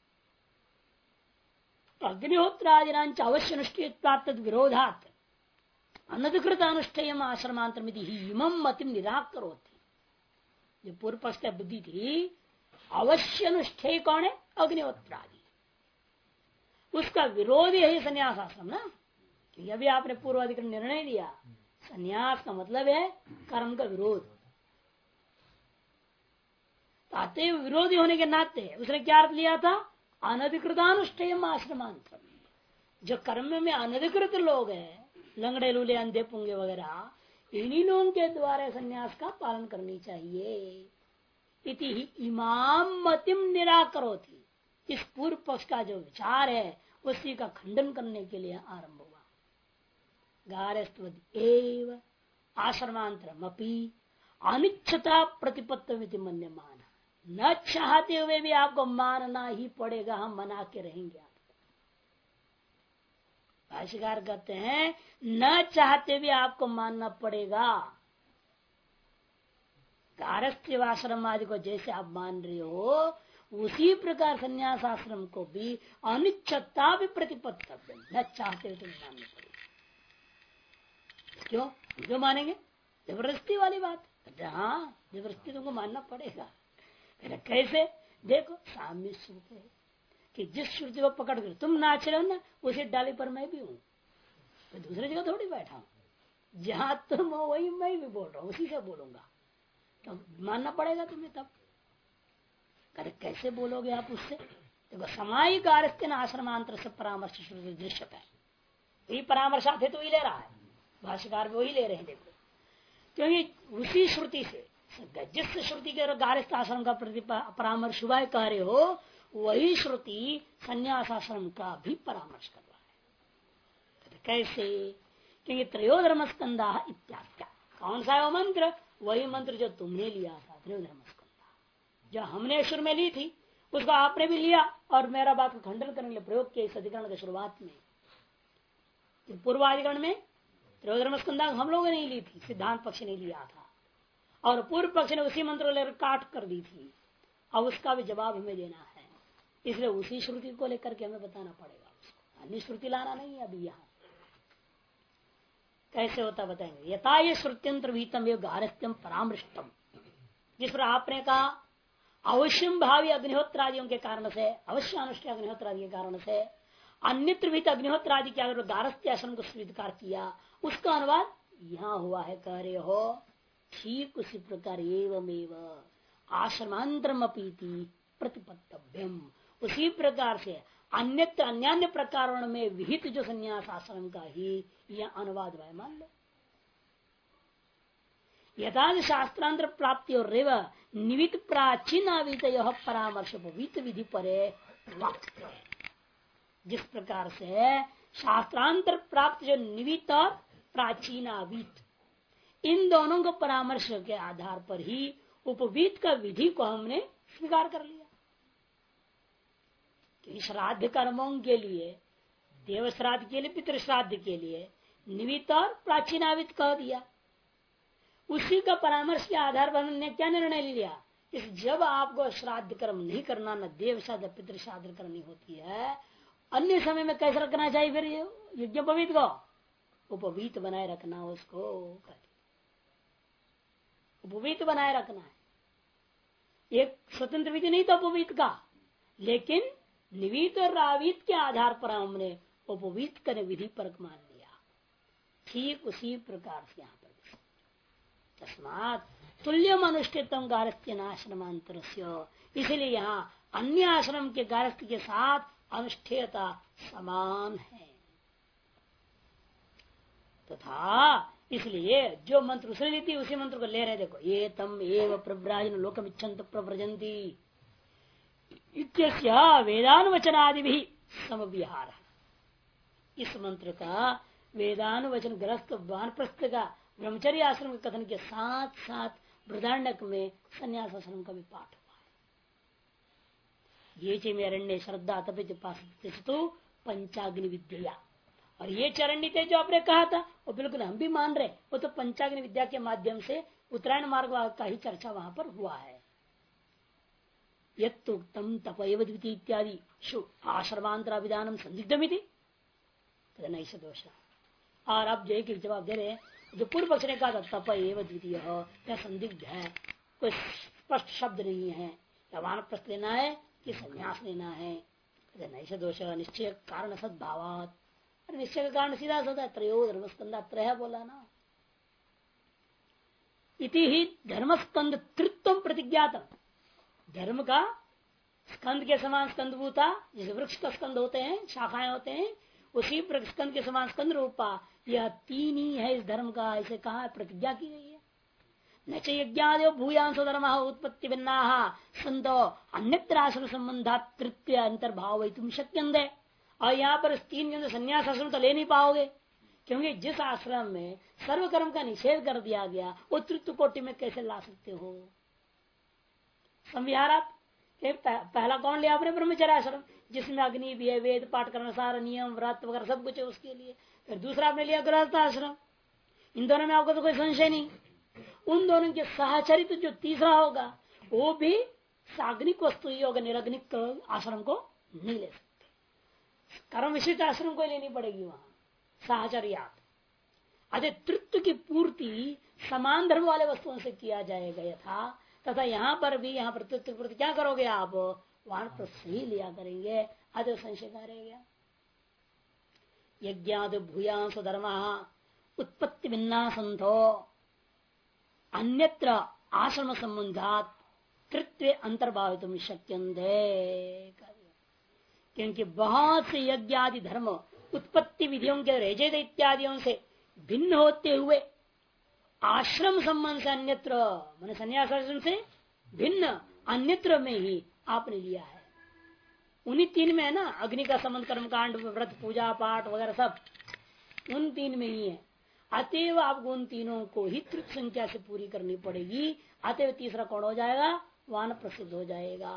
है। अग्निहोत्रादिनांच अवश्य अनुष्ठेय प्राप्त विरोधात अनधिकृत अनुष्ठेय आश्रमांतर इमं मतिम निराकरोति। जो पूर्व पक्ष की बुद्धि थी, अवश्य अनुष्ठेय कौन है, अग्निहोत्रादि, उसका विरोधी है संन्यास आश्रम ना। क्योंकि अभी आपने पूर्वाधिकरण निर्णय दिया, संन्यास का मतलब है कर्म का विरोध। आते विरोधी होने के नाते उसने क्या अर्थ लिया था, अनधिकृतानुष्ठेय आश्रमांतर। जो कर्म में अनधिकृत लोग हैं, लंगड़े लूले अंधे पुंगे वगैरह, इन्हीं लोगों के द्वारा संन्यास का पालन करनी चाहिए। इति ही इमाम मतिम निराकरोति। इस पूर्व पक्ष का जो विचार है उसी का खंडन करने के लिए आरंभ हुआ। गारस्त्वद एव आश्रमांतरमपि अनिच्छता प्रतिपत्तमिति मन्यमान। न चाहते हुए भी आपको मानना ही पड़ेगा, हम मना के रहेंगे आपको। भाष्यकार कहते हैं न चाहते भी आपको मानना पड़ेगा। गारस्थ्य आश्रम आदि को जैसे आप मान रहे हो, उसी प्रकार संन्यास आश्रम को भी अनिच्छता भी प्रतिपत्तव्य, न चाहते हुए तो मानना पड़ेगा। क्यों क्यों मानेंगे, जबरदस्ती वाली बात। हाँ, जबरदस्ती तुमको मानना पड़ेगा। कैसे, देखो साम्य श्रुति है कि जिस श्रुति को पकड़ कर तुम नाच रहे हो ना, उसी डाली पर मैं भी हूँ, तो दूसरी जगह थोड़ी बैठा हूँ। जहां तुम हो वही मैं भी बोल रहा हूँ, उसी से बोलूंगा, तो मानना पड़ेगा तुम्हें। तब अरे कैसे बोलोगे आप उससे। देखो सामायिक आरस्त्यन आश्रमांतर से परामर्श श्रुति दृश्यत है, यही परामर्श आते तो वही ले रहा है, भाष्यकार वही ले रहे हैं। देखो क्योंकि उसी श्रुति से, जिस श्रुति के गारस्थ आश्रम का प्रति परामर्श हुआ है कह रहे हो, वही श्रुति संन्यास आश्रम का भी परामर्श कर रहा है। तो कैसे, क्योंकि त्रयोधर्म स्कंदा इत्याख्या, कौन सा है वो मंत्र, वही मंत्र जो तुमने लिया था, त्रयोधर्म स्कंदा, जो हमने शुरू में ली थी उसको आपने भी लिया और मेरा बात को खंडन करने के लिए प्रयोग किया इस अधिकरण की शुरुआत में। पूर्वाधिकरण में त्रयोधर्म स्कंदा हम लोगों ने नहीं ली थी, सिद्धांत पक्ष ने लिया था, और पूर्व पक्ष ने उसी मंत्र को लेकर काट कर दी थी। अब उसका भी जवाब हमें देना है, इसलिए उसी श्रुति को लेकर के हमें बताना पड़ेगा उसको, अन्य श्रुति लाना नहीं है। अभी यहाँ कैसे होता बताएंगे। यथा ये श्रुत्यंत्र भीतम गारस्थ्यम परामृष्टम, जिस पर आपने कहा अवश्यम भावी अग्निहोत्रादियों के कारण से, अवश्य अनुष्ठित अग्निहोत्रादि के कारण से अन्यत्र भी अग्निहोत्र आदि के अगर गारस्थ्य आश्रम को स्वीकार किया, उसका अनुवाद यहाँ हुआ है, कह रहे हो ठीक उसी प्रकार एवमेव आश्रमांतरम अपीति प्रतिपत्तव्यम, उसी प्रकार से अन्यत्र अन्य प्रकारों में विहित जो संन्यास आश्रम का ही यह अनुवाद है, मान लो। यथा शास्त्रांतर प्राप्ति और रेव निवित प्राचीन अवित परामर्श वित विधि परे, जिस प्रकार से शास्त्रांतर प्राप्त जो निवित और प्राचीन अवित, इन दोनों को परामर्श के आधार पर ही उपवीत का विधि को हमने स्वीकार कर लिया। कि श्राद्ध कर्मों के लिए, देव श्राद्ध के लिए, पितृ श्राद्ध के लिए निवित और प्राचीनावित कह दिया। उसी का परामर्श के आधार पर हमने क्या निर्णय लिया, इस जब आपको श्राद्ध कर्म नहीं करना, न देव श्राद्ध पितृ श्राद्ध करनी होती है, अन्य समय में कैसे रखना चाहिए फिर यज्ञ उपवीत को, उपवीत बनाए रखना, उसको उपवीत बनाए रखना है। एक स्वतंत्र विधि नहीं तो उपवीत का, लेकिन निवीत और रावीत के आधार पर हमने उपवीत कर विधि पर मान लिया। ठीक उसी प्रकार से यहाँ पर तस्मात् तुल्यम अनुष्ठितम गारस्थ्य आश्रमांतर, इसलिए यहाँ अन्य आश्रम के गारस्थ्य के साथ अनुष्ठेयता समान है। तथा इसलिए जो मंत्र उसने ली थी उसी मंत्र को ले रहे। देखो, ये तम एव प्रव्राजन लोकम इच्छन्त प्रव्रजन्ति इत्यस्य वेदानुवचनादि भी समविहार। इस मंत्र का वेदानुवचन ग्रस्त वानप्रस्थ का ब्रह्मचर्य आश्रम के कथन के साथ साथ बृहदारण्यक में संन्यास आश्रम का भी पाठ हुआ है। ये चरण्य श्रद्धा तपितु पंचाग्नि विद्या, और ये चरण्य थे जो आपने कहा था वो बिल्कुल हम भी मान रहे, वो तो पंचाग्नि विद्या के माध्यम से उत्तरायण मार्ग का ही चर्चा वहां पर हुआ है। यत्तुक्तम तपैव द्वितीय इत्यादि आश्रमांतरा विधानम संदिग्धमिति नहीं से दोष। और अब जो जवाब दे रहे, जो पूर्व पक्ष ने कहा था तप एव द्वितीय या संदिग्ध है, कोई स्पष्ट शब्द नहीं है, या वानप्रस्थ लेना है कि संन्यास लेना है, नहीं से दोष निश्चय कारण सद्भावात, निश्चय का कारण सीधा सदा त्रयो धर्मस्कंदा त्रय बोला ना। इति ही धर्मस्कंद तृत्व प्रतिज्ञात, धर्म का स्कंद के समान स्कंदभूता, जैसे वृक्ष का स्कंद होते हैं, शाखाएं होते हैं, उसी स्कंद के समान स्कंद रूपा यह तीन ही है इस धर्म का, ऐसे कहा प्रतिज्ञा की गई है। न च यज्ञादयो भूयांसो धर्म उत्पत्ति भिन्ना संतो अन्यत्र आश्रम संबंधा तृतीय अंतर्भाव तुम शक्य। और यहाँ पर तीन के अंदर संन्यास आश्रम तो ले नहीं पाओगे, क्योंकि जिस आश्रम में सर्वकर्म का निषेध कर दिया गया वो तृतीय कोटि में कैसे ला सकते हो। संविहारात पहला कौन लिया आपने, ब्रह्मचर्य आश्रम, जिसमें अग्नि भी है, वेद पाठ करना, सारा नियम व्रत वगैरह सब कुछ है उसके लिए। फिर दूसरा आपने लिया गृहस्थ आश्रम। इन दोनों में आपको तो कोई संशय नहीं। उन दोनों के सहचरित जो तीसरा होगा वो भी साग्निक वस्तु योग निरग्निक आश्रम को नहीं ले सकते, कर्म विशिष्ट आश्रम को लेनी पड़ेगी वहां सहचर्यात। अतः तृत्व की पूर्ति समान धर्म वाले वस्तुओं से किया जाएगा यथा, तथा यहाँ पर भी यहाँ पर तृत्व की पूर्ति क्या करोगे आप, वहां पर सही लिया करेंगे। अतः संशय का रह गया। यज्ञाद भूयांस धर्म उत्पत्ति भिन्ना संतो अन्यत्र आश्रम संबंधात तृत्व अंतर्भावित शक्यन्ते, क्योंकि बहुत से यज्ञ आदि धर्म उत्पत्ति विधियों के रेजेद इत्यादियों से भिन्न होते हुए आश्रम संबंध से अन्यत्र मैंने संन्यास आश्रम से भिन्न अन्यत्र में ही आपने लिया है। उन्हीं तीन में है ना, अग्नि का संबंध कर्मकांड व्रत पूजा पाठ वगैरह सब उन तीन में ही है। अतएव आपको उन तीनों को ही तृतीय संख्या से पूरी करनी पड़ेगी। अतएव तीसरा कौन हो जाएगा, वान प्रसिद्ध हो जाएगा।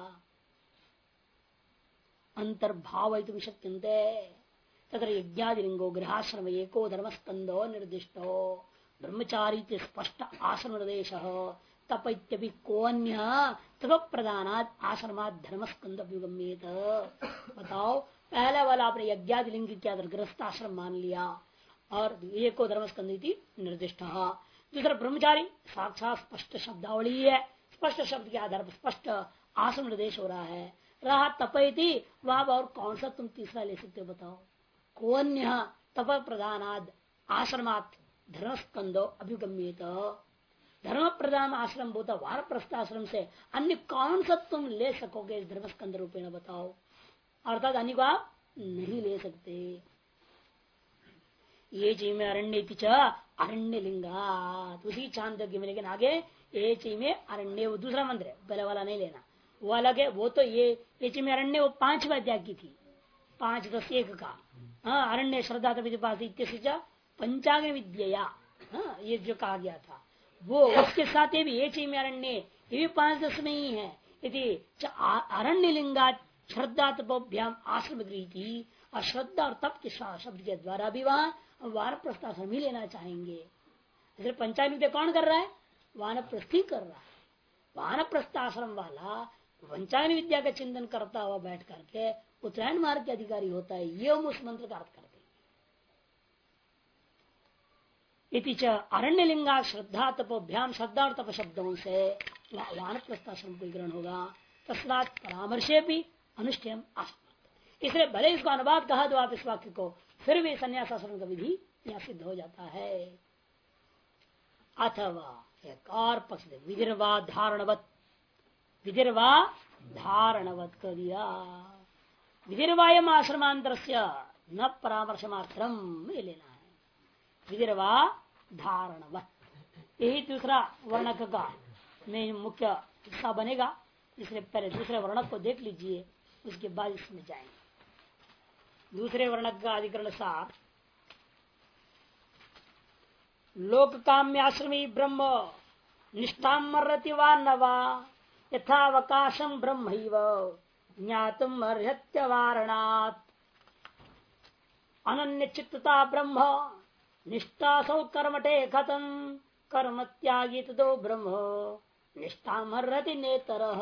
अंतर्भाव तुम शक्यन्ते तत्र यज्ञादिलिंगो गृहाश्रम एको धर्मस्कंदो निर्दिष्टो ब्रह्मचारी स्पष्ट आश्रम निर्देश तपैत्यपि कोन्य तप प्रदानात् आश्रमात् धर्मस्कंद व्युगम्येत। बताओ, पहला वाला आपने यज्ञादिलिंग क्या गृहस्थ आश्रम मान लिया और एको धर्मस्कंद निर्दिष्ट। दूसरा ब्रह्मचारी साक्षात स्पष्ट शब्दावली है, स्पष्ट शब्द के आधार पर स्पष्ट आश्रम निर्देश हो रहा है। रहा तपयति, वहां और कौन सा तुम तीसरा ले सकते हो बताओ। कोन्य तप प्रधानाद आश्रमात धर्म स्कंदो अभिगम्येत, धर्म प्रधान आश्रम बोता वानप्रस्थ आश्रम से अन्य कौन सा तुम ले सकोगे इस धर्म स्कंद रूपेण बताओ। अर्थात अन्य को आप नहीं ले सकते। ये चीज में अरण्य अरण्य लिंगा उसी चांदोग्य में, लेकिन आगे ये चीज में अरण्य वो दूसरा मंत्र है, पहले वाला नहीं लेना, वो अलग है। वो तो ये चीज में अरण्य वो 5वां अध्याय की थी, 5-10-1 का। हाँ, अरण्य श्रद्धा पंचांग विद्या, हाँ ये जो कहा गया था वो उसके साथ ये भी ये चीज में अरण्य, ये भी 5-10 में ही है। यदि अरण्य लिंगा श्रद्धा तपोभ्याम आश्रम गृहीति, और श्रद्धा और तप के शब्द के द्वारा भी वहां वानप्रस्थ आश्रम ही लेना चाहेंगे। इसलिए पंचांग विद्या कौन कर रहा है? वानप्रस्थी कर रहा है। वानप्रस्थ आश्रम वाला पंचांग विद्या का चिंतन करता हुआ बैठ करके उत्तरायण मार्ग के अधिकारी होता है। ये हम उस मंत्र का अर्थ करते हैं। अरण्य लिंगा श्रद्धा तपोभ्याम, श्रद्धा और तप शब्दों से वानप्रस्थ आश्रम को ग्रहण होगा। तस्मात् परामर्शे भी अनुष्ठेयम आश्रम। इसलिए भले इसको अनुवाद कहा तो आप इस वाक्य को, फिर भी संन्यास आश्रम का विधि यहाँ सिद्ध हो जाता है। अथवा एक और पक्ष विधिर्वा धारणवत, विधिर्वा धारणवत कर दिया। विधिर्वायम आश्रमांतर न परामर्श मात्र लेना है। विधिर्वा धारणवत, यही दूसरा वर्णक का में मुख्य हिस्सा बनेगा। इसलिए पहले दूसरे वर्णक को देख लीजिए, उसके बाद इसमें जाएंगे। दूसरे वर्णक का अधिकरण सार, लोक काम्याश्रमी ब्रह्म निष्ठाम मर्रति वा न वा यथावकाशम ब्रह्मैव ज्ञातुम अर्हत्य वारणात्। अनन्य चित्तता ब्रह्म निष्ठासौ कर्मटे खतम कर्म त्यागी ततो ब्रह्म निष्ठाम अर्हति नेतरः।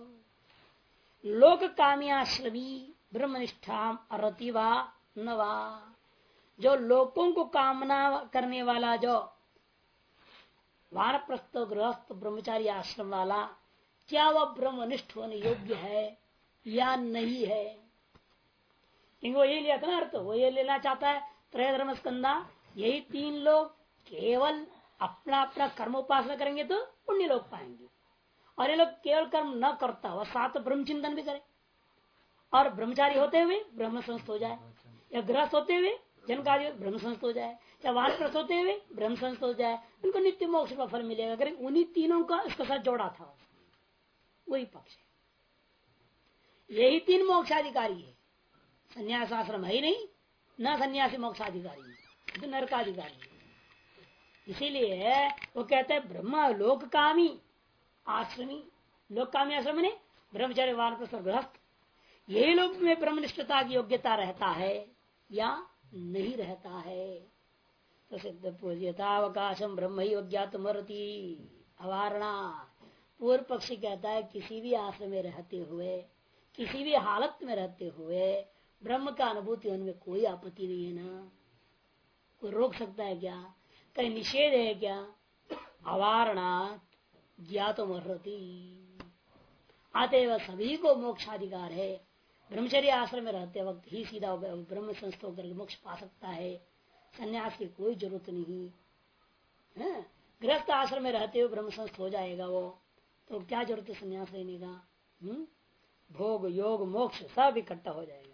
लोक काम्याश्रमी ब्रह्मनिष्ठाम अर्हति वा न वा, जो लोगों को कामना करने वाला, जो वानप्रस्थ गृहस्थ ब्रह्मचारी आश्रम वाला, क्या वह ब्रह्मनिष्ठ होने योग्य है या नहीं है। वो ये लिया था ना अर्थ, वो ये लेना चाहता है त्रय धर्म स्कंदा। यही 3 लोग केवल अपना अपना कर्म उपासना करेंगे तो पुण्य लोग पाएंगे, और ये लोग केवल कर्म न करता हुआ साथ ब्रह्म चिंतन भी करे और ब्रह्मचारी होते हुए ब्रह्म संस्थ हो जाए, या गृहस्थ होते हुए जनकार्य ब्रह्म संस्थ हो जाए, या वानप्रस्थ होते हुए ब्रह्म संस्थ हो जाए, उनको नित्य मोक्ष का फल मिलेगा। अगर उन्हीं तीनों का इसके साथ जोड़ा था, वही पक्ष है। यही 3 मोक्षाधिकारी है। संन्यास आश्रम है ही नहीं, न सन्यासी मोक्षाधिकारी है, तो नरकाधिकारी है। इसीलिए वो कहते हैं ब्रह्म लोककामी आश्रमी, लोककामी आश्रम ने ब्रह्मचार्य वानप्रस्थ गृहस्थ, यही लोग में ब्रह्मनिष्ठता की योग्यता रहता है या नहीं रहता है। तो सिद्ध यथावकाशम ब्रह्म ही अज्ञातमर्ति अवारणा। पूर्व पक्षी कहता है किसी भी आश्रम में रहते हुए, किसी भी हालत में रहते हुए ब्रह्म का अनुभूति होने में कोई आपत्ति नहीं है ना। कोई रोक सकता है क्या? कहीं निषेध है क्या? अवारणा ज्ञातमर्ति, अतएव सभी को मोक्षाधिकार है। ब्रह्मचर्य आश्रम में रहते वक्त ही सीधा ब्रह्म संस्थ होकर मोक्ष पा सकता है, संन्यास की कोई जरूरत नहीं है। गृहस्थ आश्रम में रहते हुए ब्रह्म संस्थ हो जाएगा वो, तो क्या जरूरत है संन्यास लेने का? भोग योग मोक्ष सब इकट्ठा हो जाएगा।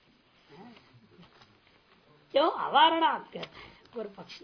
क्यों? अवारणा कहता है पूर्व पक्षी।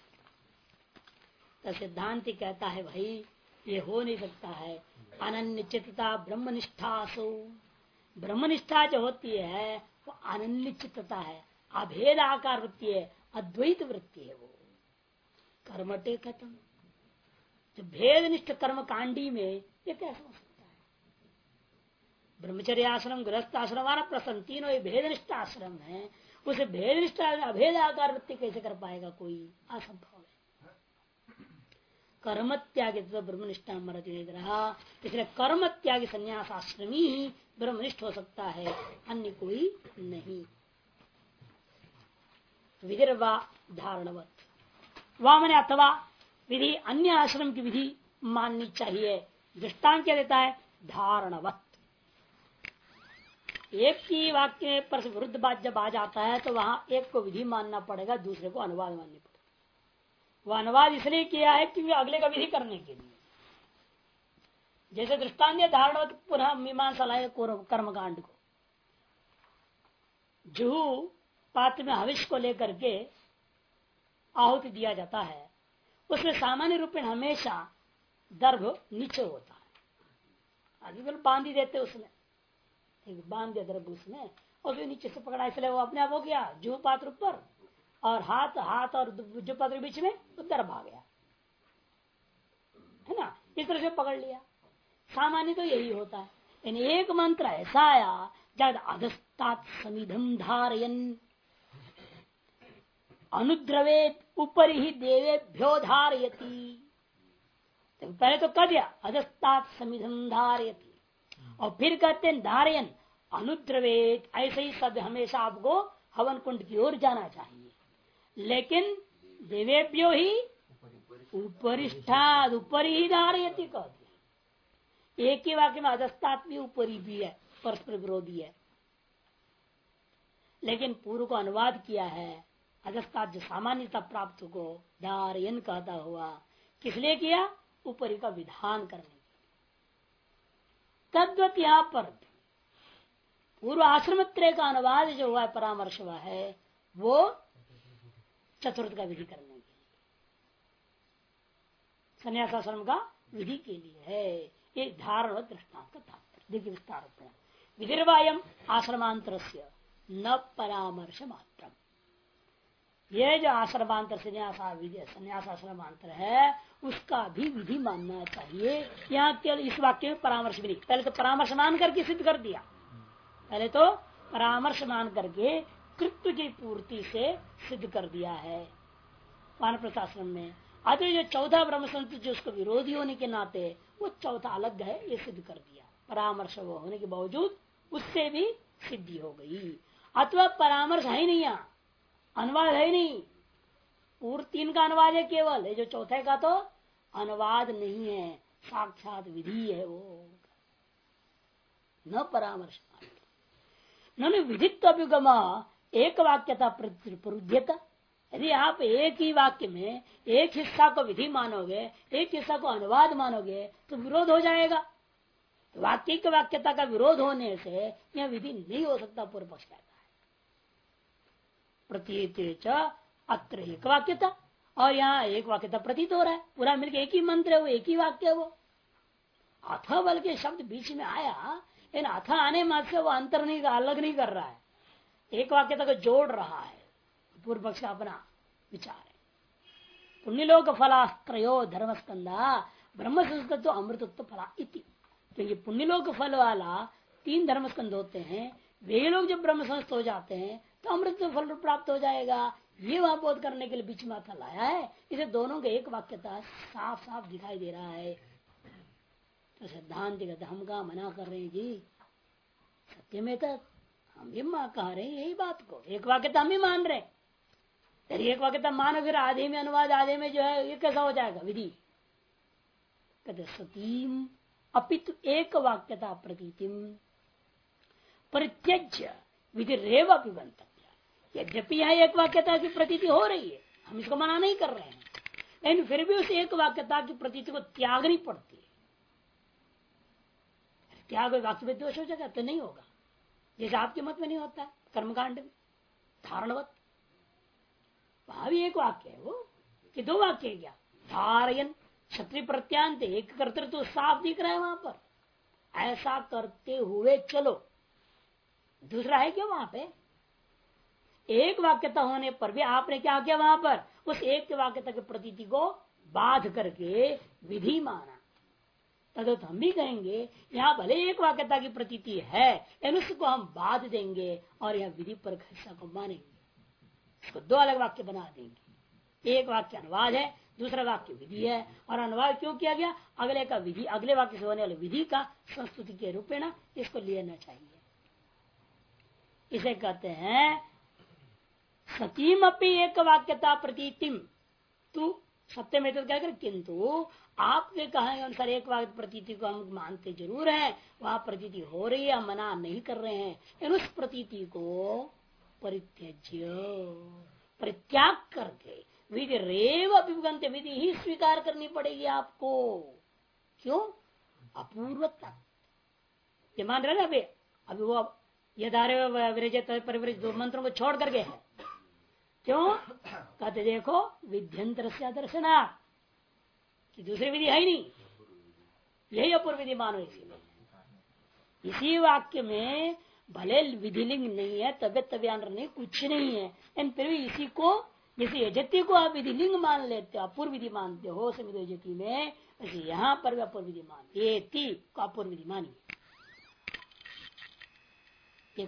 तो सिद्धांति कहता है भाई ये हो नहीं सकता है। अनन्य चित्तता ब्रह्मनिष्ठासु, ब्रह्मनिष्ठा जो होती है वो अनन्य चित्तता है, अभेद आकार वृत्ति है, अद्वैत वृत्ति है। वो कर्मटे खत्म, जो भेदनिष्ठ कर्म कांडी में ये कैसे हो सकता है? ब्रह्मचर्य आश्रम गृहस्थ आश्रम वाला प्रसन्न तीनों ये भेदनिष्ठ आश्रम है, उसे भेदनिष्ठ अभेद आकार वृत्ति कैसे कर पाएगा कोई? असंभव है। कर्म त्यागी तो ब्रह्मनिष्ठा मरती रहा, इसलिए कर्म त्यागी संन्यास आश्रमी ही ब्रह्मनिष्ठ हो सकता है, अन्य कोई नहीं। विधिर्वा धारणवत, वह मैंने अथवा विधि अन्य आश्रम की विधि माननी चाहिए। दृष्टांत क्या देता है? धारणवत, एक ही वाक्य पर से विरुद्ध बात जब आ जाता है तो वहां एक को विधि मानना पड़ेगा, दूसरे को अनुवाद माननी पड़ेगा। वह अनुवाद इसलिए किया है क्योंकि अगले का विधि करने के लिए। जैसे दृष्टांत धारण पुनः मीमांसा लाए कर्मकांड को, जुहू पात्र में हविष्य को लेकर के आहुति दिया जाता है, उसमें सामान्य रूप में हमेशा दर्भ नीचे होता है। आजकल बांध ही देते उसमें, ठीक बांध दिया दर्भ उसमें और जो नीचे से पकड़ा, इसलिए वो अपने आप हो गया जुहू पात्र ऊपर और हाथ और जो पात्र के बीच में वो दर्भ आ गया, है ना। इस तरह से पकड़ लिया। सामान्य तो यही होता है। इन एक मंत्र ऐसा आया जब अधस्तात समिधम धारयन अनुद्रवे ऊपर ही देवेभ्यो धारयति। तो पहले तो कह दिया अधस्तात समिधम धारयति, और फिर कहते हैं धारयन अनुद्रवेत। ऐसे ही सब हमेशा आपको हवन कुंड की ओर जाना चाहिए, लेकिन देवेभ्यो ही उपरिष्ठाद ऊपर ही धारयति कह दिया। एक ही वाक्य में अधस्तात भी ऊपरी भी है, परस्पर विरोधी है। लेकिन पूर्व को अनुवाद किया है अधस्तात जो सामान्यता प्राप्त को धारयन कहता हुआ, किस लिए किया? ऊपरी का विधान करने के। तद्वत यहां पर पूर्व आश्रम त्रय का अनुवाद जो हुआ है, परामर्श हुआ है, वो चतुर्थ का विधि करने के लिए, संन्यासाश्रम का विधि के लिए है। ये धारण दृष्टांत का तात्पर्य देखिए विस्तार विधिर्वायम आश्रमांतर न परामर्श मात्र। ये जो आश्रमांतर संन्यासाश्रमांतर है उसका भी विधि मानना चाहिए। यहाँ केवल इस वाक्य में परामर्श भी नहीं, पहले तो परामर्श मान करके सिद्ध कर दिया, पहले तो परामर्श मान करके कृत्व की पूर्ति से सिद्ध कर दिया है वानप्रस्थाश्रम में। अतः जो चौथा ब्रह्मसंत जो उसको विरोधी होने के नाते वो चौथा अलग है, ये सिद्ध कर दिया। परामर्श वो होने के बावजूद उससे भी सिद्धि हो गई। अथवा परामर्श है ही नहीं, यहाँ अनुवाद है ही नहीं, पूर्व तीन का अनुवाद है केवल, ये जो चौथे का तो अनुवाद नहीं है, साक्षात विधि है वो, न परामर्श। न विधित्व अभिगमा एक वाक्यता प्ररुध्यता। यदि आप एक ही वाक्य में एक हिस्सा को विधि मानोगे, एक हिस्सा को अनुवाद मानोगे तो विरोध हो जाएगा। तो वाक्य की वाक्यता का विरोध होने से यह विधि नहीं हो सकता, पूर्व पक्ष कहता है। प्रतीत अत्र एक वाक्यता, और यहाँ एक वाक्यता प्रतीत हो रहा है, पूरा मिलकर एक ही मंत्र है, वो एक ही वाक्य है। वो अथ बल के शब्द बीच में आया, इन अथ आने मात्र से वो अंतर नहीं, अलग नहीं कर रहा है, एक वाक्यता को जोड़ रहा है। पूर्व पक्ष का अपना विचार है। पुण्यलोक फलास्त्रयो धर्मस्कंदा ब्रह्म संस्कृत अमृतत्व फला इति। क्योंकि पुण्यलोक फल वाला 3 धर्मस्कंद होते हैं, वे लोग जब ब्रह्म संस्थ हो जाते हैं तो अमृत फल प्राप्त हो जाएगा। ये वहां बोध करने के लिए बीच में था लाया है। इसे दोनों का एक वाक्यता साफ साफ दिखाई दे रहा है। तो सिद्धांत हम का मना कर रहे हैं जी, सत्य में तो हम भी कह रहे हैं यही बात को, एक वाक्यता हम ही मान रहे हैं। एक वाक्यता मानो फिर आधे में अनुवाद, आधे में जो है, ये कैसा हो जाएगा विधि? कहते सतीम अपितु एक वाक्यता प्रतीतिम परित्यज्य विधि रेव अपिबंतव्य। यद्यपि यहाँ एक वाक्यता की प्रतीति हो रही है, हम इसको मना नहीं कर रहे हैं, लेकिन फिर भी उस एक वाक्यता की प्रतीति को त्यागनी पड़ती है। त्याग वाक्य में दोष हो जाएगा तो नहीं होगा, जैसे आपके मत में नहीं होता कर्मकांड में धारणवत। वहां भी एक वाक्य है वो कि 2 वाक्य है क्या? धारयन क्षत्रिय प्रत्यांत एक कर्तृत्व तो साफ दिख रहा है वहां पर, ऐसा करते हुए चलो। दूसरा है क्या? वहां पे एक वाक्यता होने पर भी आपने क्या किया? वहां पर उस एक वाक्यता की प्रतीति को बाध करके विधि माना। तद हम भी कहेंगे यहाँ भले एक वाक्यता की प्रतीति है, लेकिन उसको हम बाध देंगे और यहाँ विधि पर हिस्सा को मानेंगे। इसको 2 अलग वाक्य बना देंगे। एक वाक्य अनुवाद है, दूसरा वाक्य विधि है। और अनुवाद क्यों किया गया? अगले का विधि, अगले वाक्य से होने वाले विधि का संस्तुति के रूपेण इसको लेना चाहिए। इसे कहते हैं सतीम अपनी एक वाक्यता प्रतीतिम तू सत्य में तो क्या कर, किंतु आपके कहे अनुसार एक वाक्य प्रतीति को हम मानते जरूर हैं, वहां प्रतीति हो रही है, हम मना नहीं कर रहे हैं, लेकिन उस प्रतीति को परित्यज्य परित्याग करके विधि रेव अभिगंत विधि ही स्वीकार करनी पड़ेगी आपको। क्यों? अपूर्वता ये मान रहे ना अभी वो यदारे विरजत परिवृज दो मंत्रों को छोड़ करके है। क्यों? कहते देखो विध्यंतर से दर्शना कि दूसरी विधि है ही नहीं, यही अपूर्व विधि मानो। इसीलिए इसी वाक्य में भले विधिलिंग नहीं है, तबियत तबियान नहीं, कुछ नहीं है, लेकिन फिर भी इसी को जैसे यजति को आप विधिलिंग मान लेते हो, अपूर्व विधि मानते हो यजति में, वैसे यहाँ पर भी अपूर्व विधि मान ये को अपूर्व विधि मानी। ये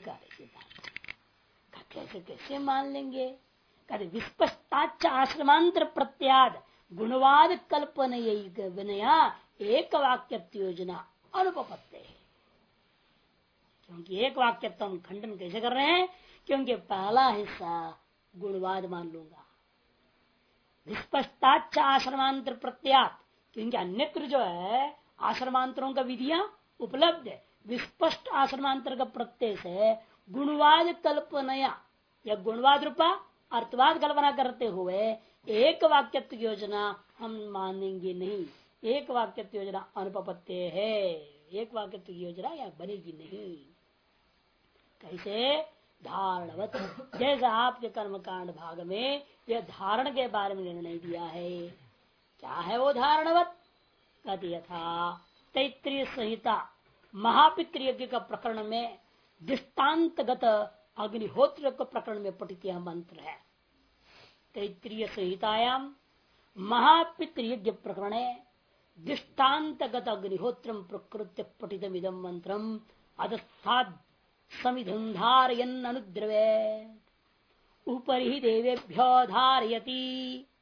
कैसे कैसे मान लेंगे? कहते विस्पष्टाच आश्रमांतर प्रत्याद गुणवाद कल्पना विनया एक वाक्यत्व योजना अनुपपत्ते। क्योंकि एक वाक्यत्व हम खंडन कैसे कर रहे हैं? क्योंकि पहला हिस्सा गुणवाद मान लूंगा। विस्पष्टाच आश्रमांतर प्रत्यात, क्योंकि अन्यत्र जो है आश्रमांतरों का विधियां उपलब्ध है, विस्पष्ट आश्रमांतर का प्रत्यय से गुणवाद कल्पनया या गुणवाद रूपा अर्थवाद कल्पना करते हुए एक वाक्यत्व योजना हम मानेंगे नहीं। एक वाक्यत्व योजना अनुपपत्य है, एक वाक्यत्व योजना या बनेगी नहीं। कैसे? धारणवत, जैसा आपके कर्मकांड भाग में यह धारण के बारे में निर्णय दिया है। क्या है वो धारणवत? कहते यथा तैत्रीय संहिता महापितृयज्ञ का प्रकरण में दृष्टान्तगत अग्निहोत्र के प्रकरण में पठित यह मंत्र है। तैत्रीय संहितायाम महापितृयज्ञ प्रकरण दृष्टान्तगत अग्निहोत्र प्रकृत्य पठितम इदम मंत्रम अधस्थाद समिधुंधारयन् अनुद्रवे ऊपर ही देवेभ्यो धारयति।